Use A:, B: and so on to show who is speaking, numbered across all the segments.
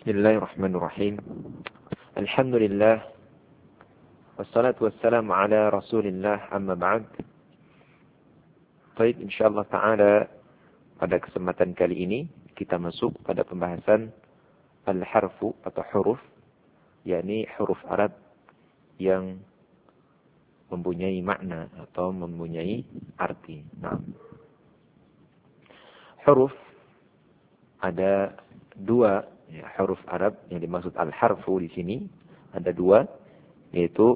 A: Bismillahirrahmanirrahim. Alhamdulillah. Wassalatu wassalamu ala Rasulillah, amma ba'd. Baik, insyaallah ta'ala pada kesempatan kali ini kita masuk pada pembahasan al-harfu atau huruf, yakni huruf Arab yang mempunyai makna atau mempunyai arti. Nah, huruf ada dua, ya, huruf Arab yang dimaksud al-harfu di sini ada dua, yaitu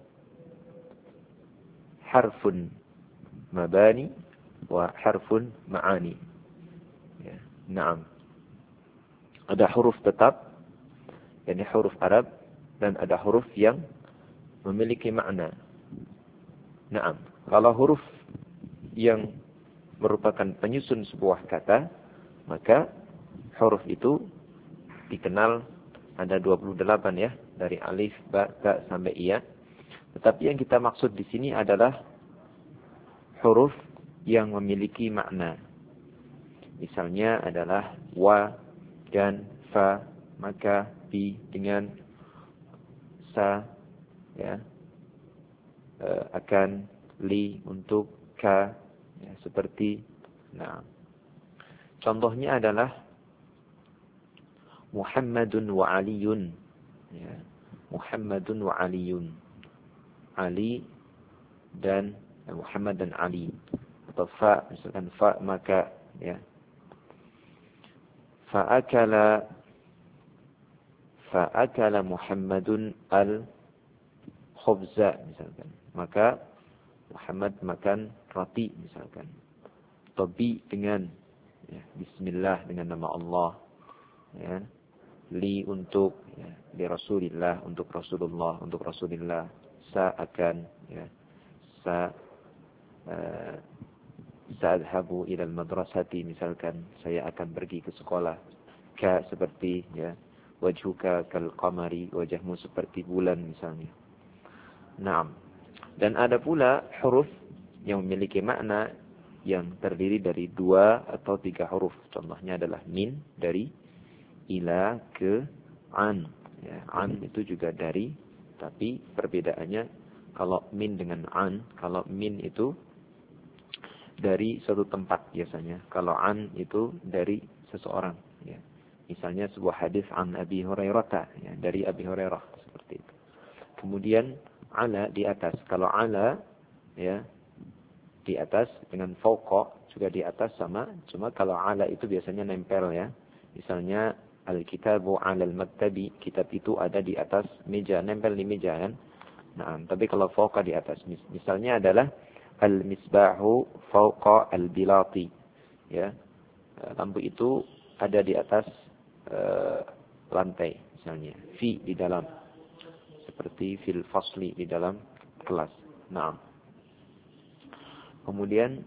A: harfun mabani wa harfun ma'ani. Ya, na'am. Ada huruf tetap, yakni huruf Arab, dan ada huruf yang memiliki makna. Na'am. Kalau huruf yang merupakan penyusun sebuah kata, maka huruf itu dikenal ada 28 ya, dari alif, ba, ta sampai iya. Tetapi yang kita maksud di sini adalah huruf yang memiliki makna. Misalnya adalah wa dan fa, maka bi dengan sa, ya, akan, li untuk, ka, ya, seperti. Nah, contohnya adalah Muhammadun wa Aliyun, ya. Muhammadun wa Aliyun, Ali dan Muhammad dan Ali. Atau fa, misalkan fa maka, ya. Fa'akala Muhammadun al-khubza, misalkan. Maka Muhammad makan roti, misalkan. Atau bi dengan, ya, bismillah dengan nama Allah, ya. Li untuk, ya, li Rasulillah untuk Rasulullah, untuk Rasulillah. Sa akan, ya, sa'adhabu ilal madrasati, misalkan saya akan pergi ke sekolah. Ka seperti, ya, wajhuka kal qamari, wajahmu seperti bulan, misalnya. Naam. Dan ada pula huruf yang memiliki makna yang terdiri dari 2 atau 3 huruf. Contohnya adalah min, dari ila ke an, ya, an itu juga dari, tapi perbedaannya kalau min dengan an, kalau min itu dari suatu tempat biasanya, kalau an itu dari seseorang, ya. Misalnya sebuah hadis an Abi Hurairah, ya, dari Abi Hurairah, seperti itu. Kemudian ala di atas, kalau ala, ya, di atas, dengan fauqa juga di atas sama, cuma kalau ala itu biasanya nempel, ya. Misalnya al-kitabu 'alal maktabi, kitab itu ada di atas meja, nempel di meja, kan. Nah, tapi kalau fauqa di atas, misalnya adalah al-misbahu fauqa al-bilati, ya. Lampu itu ada di atas lantai, misalnya. Fi di dalam, seperti fil fasli di dalam kelas. Nah, kemudian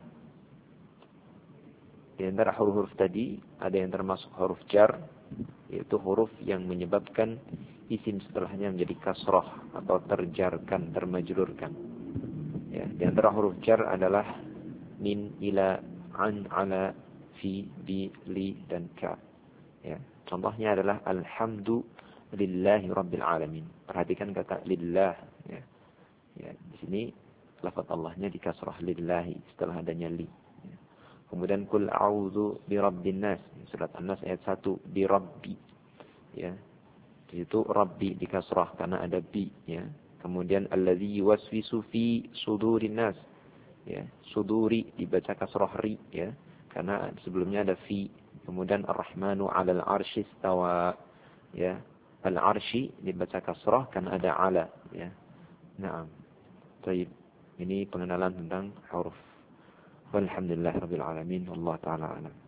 A: di antara huruf-huruf tadi ada yang termasuk huruf jar, yaitu huruf yang menyebabkan isim setelahnya menjadi kasroh atau terjarkan, termajrurkan. Ya, di antara huruf jar adalah min, ila, an, ala, fi, bi, li, dan ka. Ya, contohnya adalah alhamdulillahi rabbil alamin. Perhatikan kata lillah, ya. Ya, di sini lafaz Allahnya di kasrah, lillahi, setelah adanya li. Kemudian kul a'udzu birabbin nas, surat An-Nas ayat 1, birabbi, ya. Di situ rabbi di kasrah karena ada bi, ya. Kemudian allazi yuwaswisu fi sudurin nas, ya. Suduri dibaca kasrah ri, ya, karena sebelumnya ada fi. Kemudian ar-rahmanu 'alal 'arsy istawa, ya. Al-'arsy dibaca kasrah karena ada ala, ya. Naam. Baik. Ini pengenalan tentang huruf. Walhamdulillah rabbil alamin. Wallahu ta'ala alam.